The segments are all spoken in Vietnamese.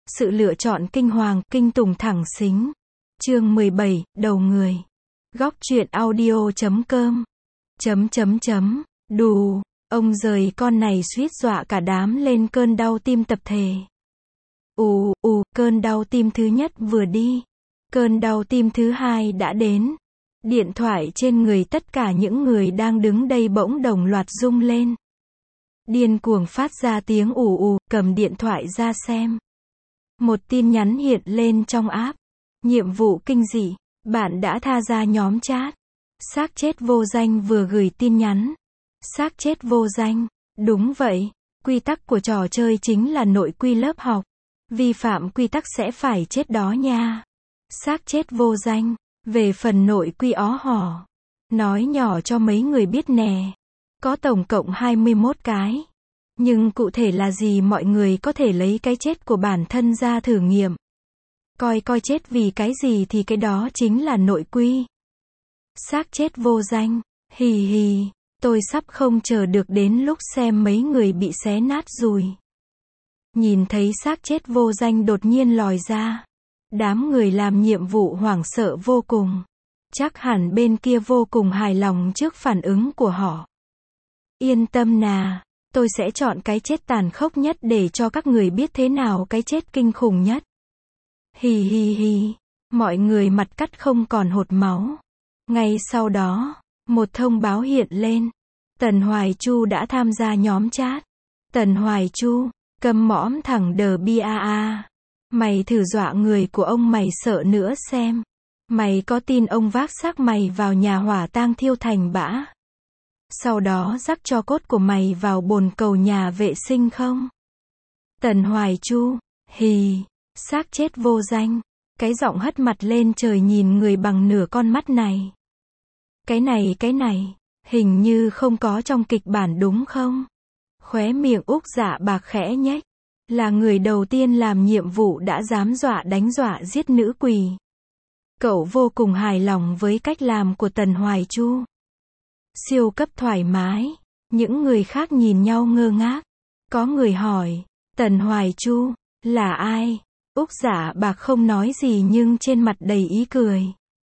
Sự lựa chọn kinh hoàng, kinh tủng thẳng xính. Chương 17, đầu người. Góc truyện audio.com. Đù, ông rời con này suýt dọa cả đám lên cơn đau tim tập thể. Cơn đau tim thứ nhất vừa đi. Cơn đau tim thứ hai đã đến. Điện thoại trên người tất cả những người đang đứng đây bỗng đồng loạt rung lên. Điên cuồng phát ra tiếng cầm điện thoại ra xem. Một tin nhắn hiện lên trong app. Nhiệm vụ kinh dị, bạn đã tha ra nhóm chat. Xác chết vô danh vừa gửi tin nhắn. Xác chết vô danh, đúng vậy, quy tắc của trò chơi chính là nội quy lớp học. Vi phạm quy tắc sẽ phải chết đó nha. Xác chết vô danh, về phần nội quy ó hỏ. Nói nhỏ cho mấy người biết nè. Có tổng cộng 21 cái. Nhưng cụ thể là gì mọi người có thể lấy cái chết của bản thân ra thử nghiệm. Coi chết vì cái gì thì cái đó chính là nội quy. Xác chết vô danh, hì, tôi sắp không chờ được đến lúc xem mấy người bị xé nát rồi. Nhìn thấy xác chết vô danh đột nhiên lòi ra. Đám người làm nhiệm vụ hoảng sợ vô cùng. Chắc hẳn bên kia vô cùng hài lòng trước phản ứng của họ. Yên tâm nà, tôi sẽ chọn cái chết tàn khốc nhất để cho các người biết thế nào cái chết kinh khủng nhất. Hì, mọi người mặt cắt không còn hột máu. Ngay sau đó, một thông báo hiện lên. Tần Hoài Chu đã tham gia nhóm chat. Tần Hoài Chu, câm mõm thẳng đờ bia. Mày thử dọa người của ông mày sợ nữa xem. Mày có tin ông vác xác mày vào nhà hỏa tang thiêu thành bã? Sau đó rắc cho cốt của mày vào bồn cầu nhà vệ sinh không? Tần Hoài Chu, hì, xác chết vô danh. Cái giọng hất mặt lên trời nhìn người bằng nửa con mắt này. Cái này, hình như không có trong kịch bản đúng không? Khóe miệng Úc Dạ Bạc khẽ nhếch. Là người đầu tiên làm nhiệm vụ đã dám dọa đánh dọa giết nữ quỷ. Cậu vô cùng hài lòng với cách làm của Tần Hoài Chu. Siêu cấp thoải mái. Những người khác nhìn nhau ngơ ngác. Có người hỏi, Tần Hoài Chu, là ai? Úc Dạ Bạc không nói gì nhưng trên mặt đầy ý cười.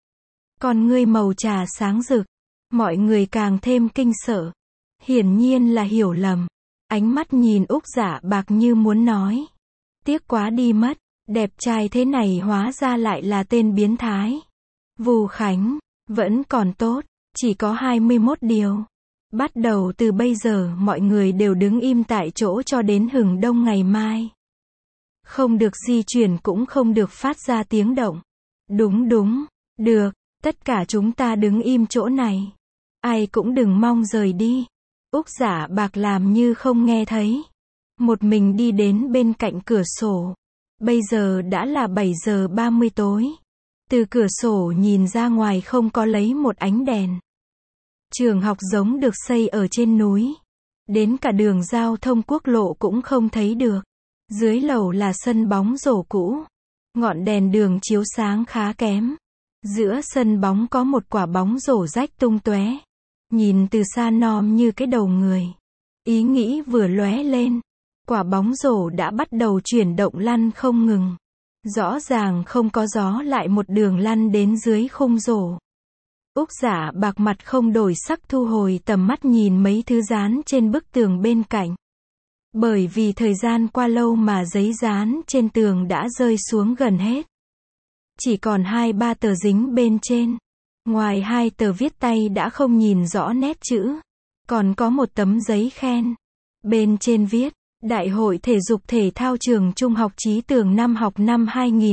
Con ngươi màu trà sáng rực. Mọi người càng thêm kinh sợ. Hiển nhiên là hiểu lầm. Ánh mắt nhìn Úc Dạ Bạc như muốn nói. Tiếc quá đi mất. Đẹp trai thế này hóa ra lại là tên biến thái. Vù Khánh, vẫn còn tốt. Chỉ có 21 điều. Bắt đầu từ bây giờ mọi người đều đứng im tại chỗ cho đến hừng đông ngày mai. Không được di chuyển cũng không được phát ra tiếng động. Đúng, được, tất cả chúng ta đứng im chỗ này. Ai cũng đừng mong rời đi. Úc Dạ Bạc làm như không nghe thấy. Một mình đi đến bên cạnh cửa sổ. Bây giờ đã là 7 giờ 30 tối. Từ cửa sổ nhìn ra ngoài không có lấy một ánh đèn. Trường học giống được xây ở trên núi. Đến cả đường giao thông quốc lộ cũng không thấy được. Dưới lầu là sân bóng rổ cũ. Ngọn đèn đường chiếu sáng khá kém. Giữa sân bóng có một quả bóng rổ rách tung tóe. Nhìn từ xa nom như cái đầu người. Ý nghĩ vừa lóe lên. Quả bóng rổ đã bắt đầu chuyển động lăn không ngừng. Rõ ràng không có gió lại một đường lăn đến dưới khung rổ. Úc Dạ Bạc mặt không đổi sắc thu hồi tầm mắt nhìn mấy thứ dán trên bức tường bên cạnh. Bởi vì thời gian qua lâu mà giấy dán trên tường đã rơi xuống gần hết. Chỉ còn 2-3 tờ dính bên trên. Ngoài 2 tờ viết tay đã không nhìn rõ nét chữ. Còn có một tấm giấy khen. Bên trên viết, Đại hội Thể dục Thể thao Trường Trung học Chí Tường năm học năm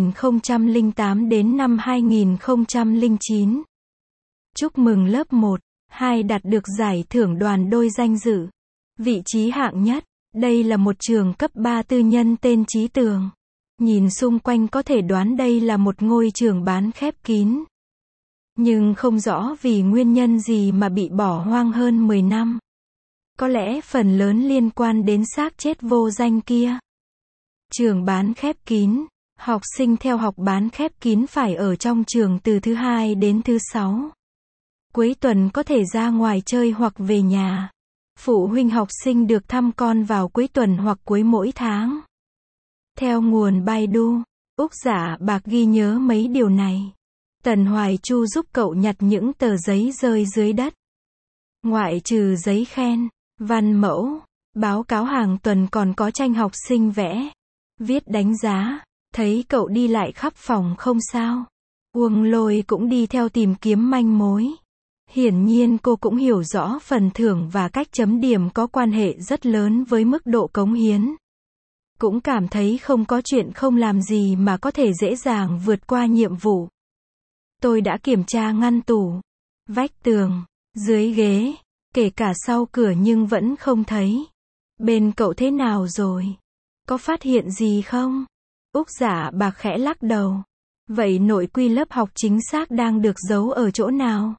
2008 đến năm 2009. Chúc mừng lớp 1, 2 đạt được giải thưởng đoàn đôi danh dự. Vị trí hạng nhất. Đây là một trường cấp 3 tư nhân tên Chí Tường. Nhìn xung quanh có thể đoán đây là một ngôi trường bán khép kín. Nhưng không rõ vì nguyên nhân gì mà bị bỏ hoang hơn 10 năm. Có lẽ phần lớn liên quan đến xác chết vô danh kia. Trường bán khép kín. Học sinh theo học bán khép kín phải ở trong trường từ thứ 2 đến thứ 6. Cuối tuần có thể ra ngoài chơi hoặc về nhà. Phụ huynh học sinh được thăm con vào cuối tuần hoặc cuối mỗi tháng. Theo nguồn Baidu, Úc Giả Bạc ghi nhớ mấy điều này. Tần Hoài Chu giúp cậu nhặt những tờ giấy rơi dưới đất. Ngoại trừ giấy khen, văn mẫu, báo cáo hàng tuần còn có tranh học sinh vẽ, viết đánh giá. Thấy cậu đi lại khắp phòng không sao. Uông Lôi cũng đi theo tìm kiếm manh mối. Hiển nhiên cô cũng hiểu rõ phần thưởng và cách chấm điểm có quan hệ rất lớn với mức độ cống hiến. Cũng cảm thấy không có chuyện không làm gì mà có thể dễ dàng vượt qua nhiệm vụ. Tôi đã kiểm tra ngăn tủ, vách tường, dưới ghế, kể cả sau cửa nhưng vẫn không thấy. Bên cậu thế nào rồi? Có phát hiện gì không? Úc Giả Bạc khẽ lắc đầu. Vậy nội quy lớp học chính xác đang được giấu ở chỗ nào?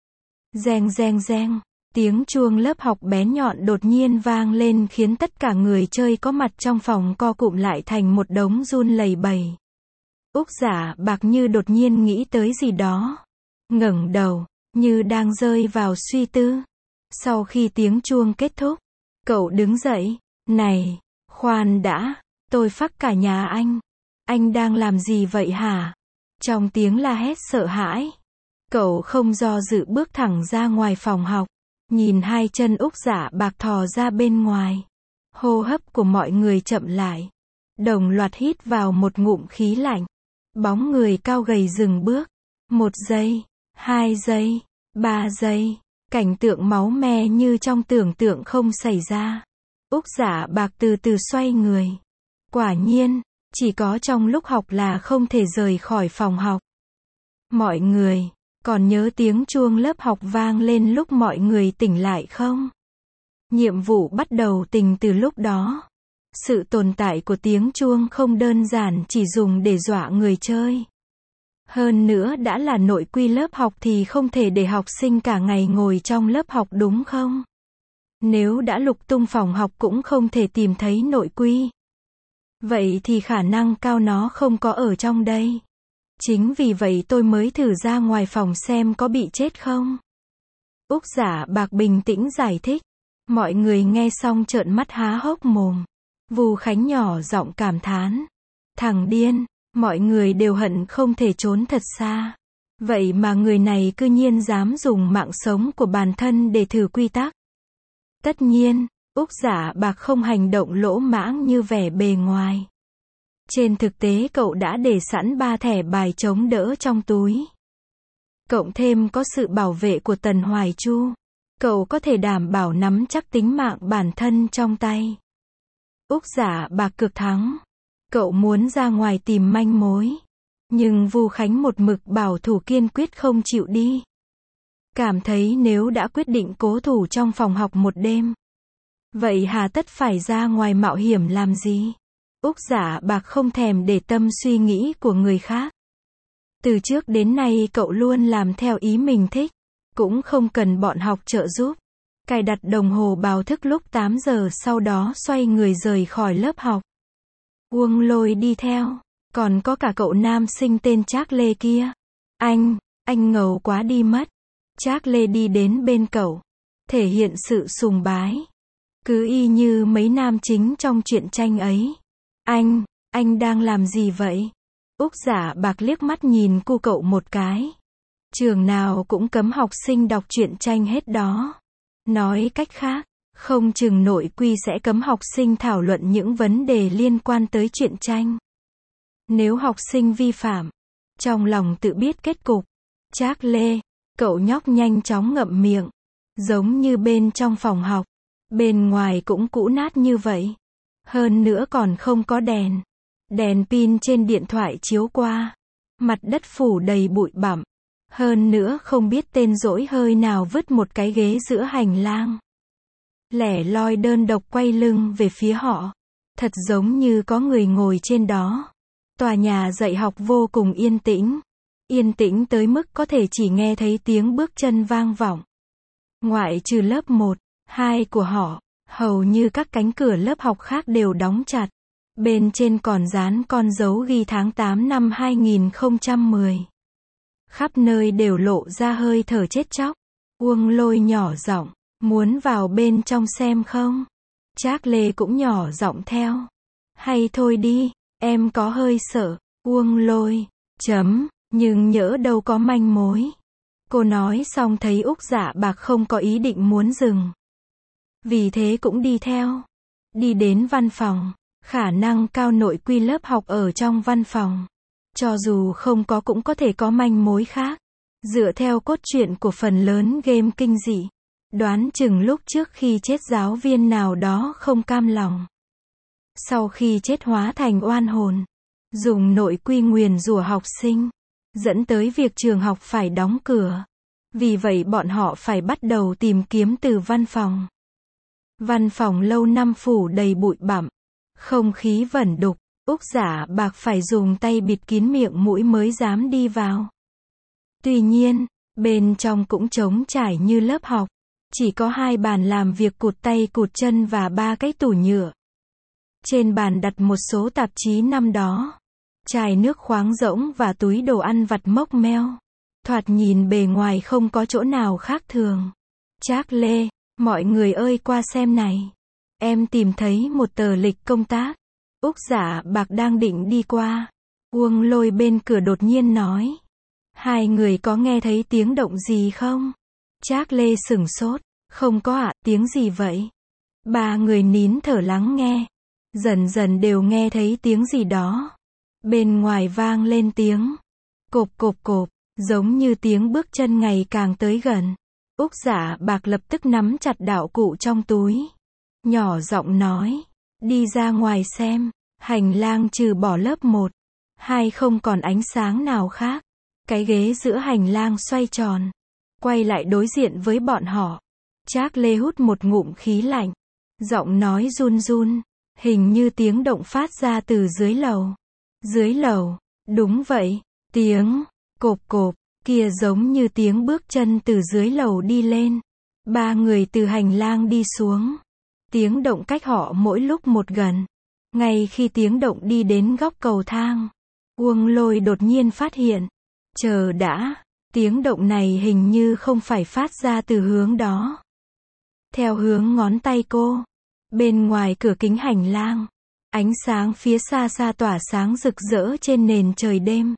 Reng reng reng, tiếng chuông lớp học bén nhọn đột nhiên vang lên khiến tất cả người chơi có mặt trong phòng co cụm lại thành một đống run lẩy bẩy. Úc Giả Bạc như đột nhiên nghĩ tới gì đó. Ngẩng đầu, như đang rơi vào suy tư. Sau khi tiếng chuông kết thúc, cậu đứng dậy. Này, khoan đã, tôi phắc cả nhà anh. Anh đang làm gì vậy hả? Trong tiếng la hét sợ hãi. Cậu không do dự bước thẳng ra ngoài phòng học. Nhìn hai chân Úc Giả Bạc thò ra bên ngoài. Hô hấp của mọi người chậm lại. Đồng loạt hít vào một ngụm khí lạnh. Bóng người cao gầy dừng bước. 1 giây, 2 giây, 3 giây. Cảnh tượng máu me như trong tưởng tượng không xảy ra. Úc Giả Bạc từ từ xoay người. Quả nhiên, chỉ có trong lúc học là không thể rời khỏi phòng học. Mọi người, còn nhớ tiếng chuông lớp học vang lên lúc mọi người tỉnh lại không? Nhiệm vụ bắt đầu từ lúc đó. Sự tồn tại của tiếng chuông không đơn giản chỉ dùng để dọa người chơi. Hơn nữa đã là nội quy lớp học thì không thể để học sinh cả ngày ngồi trong lớp học đúng không? Nếu đã lục tung phòng học cũng không thể tìm thấy nội quy. Vậy thì khả năng cao nó không có ở trong đây. Chính vì vậy tôi mới thử ra ngoài phòng xem có bị chết không. Úc Giả Bạc bình tĩnh giải thích. Mọi người nghe xong trợn mắt há hốc mồm. Vu Khánh nhỏ giọng cảm thán. Thằng điên, mọi người đều hận không thể trốn thật xa. Vậy mà người này cư nhiên dám dùng mạng sống của bản thân để thử quy tắc. Tất nhiên, Úc Giả Bạc không hành động lỗ mãng như vẻ bề ngoài. Trên thực tế cậu đã để sẵn 3 thẻ bài chống đỡ trong túi. Cộng thêm có sự bảo vệ của Tần Hoài Chu. Cậu có thể đảm bảo nắm chắc tính mạng bản thân trong tay. Úc Giả Bạc cược thắng. Cậu muốn ra ngoài tìm manh mối. Nhưng Vu Khánh một mực bảo thủ kiên quyết không chịu đi. Cảm thấy nếu đã quyết định cố thủ trong phòng học một đêm. Vậy hà tất phải ra ngoài mạo hiểm làm gì? Úc Giả Bạc không thèm để tâm suy nghĩ của người khác. Từ trước đến nay cậu luôn làm theo ý mình thích. Cũng không cần bọn học trợ giúp. Cài đặt đồng hồ báo thức lúc 8 giờ sau đó xoay người rời khỏi lớp học. Uông Lôi đi theo. Còn có cả cậu nam sinh tên Trác Lê kia. Anh ngầu quá đi mất. Trác Lê đi đến bên cậu. Thể hiện sự sùng bái. Cứ y như mấy nam chính trong truyện tranh ấy. Anh đang làm gì vậy? Úc Giả Bạc liếc mắt nhìn cu cậu một cái. Trường nào cũng cấm học sinh đọc truyện tranh hết đó. Nói cách khác, không chừng nội quy sẽ cấm học sinh thảo luận những vấn đề liên quan tới truyện tranh. Nếu học sinh vi phạm, trong lòng tự biết kết cục. Trác Lê, cậu nhóc nhanh chóng ngậm miệng. Giống như bên trong phòng học. Bên ngoài cũng cũ nát như vậy. Hơn nữa còn không có đèn. Đèn pin trên điện thoại chiếu qua. Mặt đất phủ đầy bụi bặm. Hơn nữa không biết tên dỗi hơi nào vứt một cái ghế giữa hành lang. Lẻ loi đơn độc quay lưng về phía họ. Thật giống như có người ngồi trên đó. Tòa nhà dạy học vô cùng yên tĩnh. Yên tĩnh tới mức có thể chỉ nghe thấy tiếng bước chân vang vọng. Ngoại trừ lớp 1, 2 của họ, hầu như các cánh cửa lớp học khác đều đóng chặt. Bên trên còn dán con dấu ghi tháng 8 năm 2010. Khắp nơi đều lộ ra hơi thở chết chóc. Uông Lôi nhỏ giọng, muốn vào bên trong xem không? Trác Lê cũng nhỏ giọng theo. Hay thôi đi, Em có hơi sợ. Uông Lôi. Nhưng nhỡ đâu có manh mối. Cô nói xong thấy Úc Dạ Bạc không có ý định muốn dừng. Vì thế cũng đi theo. Đi đến văn phòng. Khả năng cao nội quy lớp học ở trong văn phòng. Cho dù không có cũng có thể có manh mối khác. Dựa theo cốt truyện của phần lớn game kinh dị. Đoán chừng lúc trước khi chết giáo viên nào đó không cam lòng. Sau khi chết hóa thành oan hồn. Dùng nội quy nguyền rủa học sinh. Dẫn tới việc trường học phải đóng cửa. Vì vậy bọn họ phải bắt đầu tìm kiếm từ văn phòng. Văn phòng lâu năm phủ đầy bụi bặm. Không khí vẩn đục. Úc Dạ Bạc phải dùng tay bịt kín miệng mũi mới dám đi vào. Tuy nhiên, bên trong cũng trống trải như lớp học. Chỉ có 2 bàn làm việc cụt tay cụt chân và 3 cái tủ nhựa. Trên bàn đặt một số tạp chí năm đó. Chai nước khoáng rỗng và túi đồ ăn vặt mốc meo. Thoạt nhìn bề ngoài không có chỗ nào khác thường. Trác Lê, mọi người ơi qua xem này. Em tìm thấy một tờ lịch công tác. Úc Dạ Bạc đang định đi qua. Uông Lôi bên cửa đột nhiên nói. Hai người có nghe thấy tiếng động gì không? Trác Lê sửng sốt. Không có ạ, tiếng gì vậy? 3 người nín thở lắng nghe. Dần dần đều nghe thấy tiếng gì đó. Bên ngoài vang lên tiếng. Cộp cộp cộp. Giống như tiếng bước chân ngày càng tới gần. Úc Dạ Bạc lập tức nắm chặt đạo cụ trong túi. Nhỏ giọng nói. Đi ra ngoài xem. Hành lang trừ bỏ lớp 1. 2 không còn ánh sáng nào khác. Cái ghế giữa hành lang xoay tròn. Quay lại đối diện với bọn họ. Trác Lê hút một ngụm khí lạnh. Giọng nói run run. Hình như tiếng động phát ra từ dưới lầu. Dưới lầu. Đúng vậy. Tiếng cộp cộp kia giống như tiếng bước chân từ dưới lầu đi lên. 3 người từ hành lang đi xuống. Tiếng động cách họ mỗi lúc một gần. Ngay khi tiếng động đi đến góc cầu thang, Uông Lôi đột nhiên phát hiện. Chờ đã, tiếng động này hình như không phải phát ra từ hướng đó. Theo hướng ngón tay cô, bên ngoài cửa kính hành lang, ánh sáng phía xa xa tỏa sáng rực rỡ trên nền trời đêm.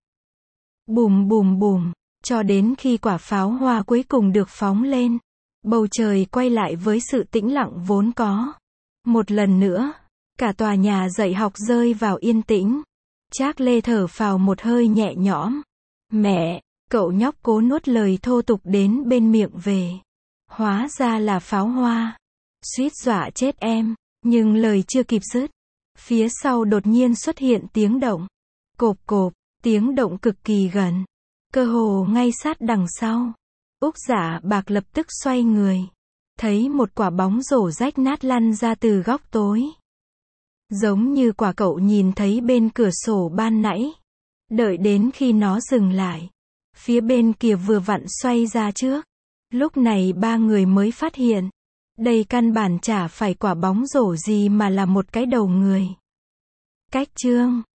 Bùm bùm bùm, cho đến khi quả pháo hoa cuối cùng được phóng lên, bầu trời quay lại với sự tĩnh lặng vốn có. Một lần nữa, cả tòa nhà dạy học rơi vào yên tĩnh. Trác Lê thở phào một hơi nhẹ nhõm. Mẹ, cậu nhóc cố nuốt lời thô tục đến bên miệng về. Hóa ra là pháo hoa. Suýt dọa chết em, nhưng lời chưa kịp dứt. Phía sau đột nhiên xuất hiện tiếng động. Cộp cộp, tiếng động cực kỳ gần. Cơ hồ ngay sát đằng sau. Úc Dạ Bạc lập tức xoay người. Thấy một quả bóng rổ rách nát lăn ra từ góc tối. Giống như quả cậu nhìn thấy bên cửa sổ ban nãy. Đợi đến khi nó dừng lại. Phía bên kia vừa vặn xoay ra trước. Lúc này 3 người mới phát hiện. Đây căn bản chả phải quả bóng rổ gì mà là một cái đầu người. Cách chương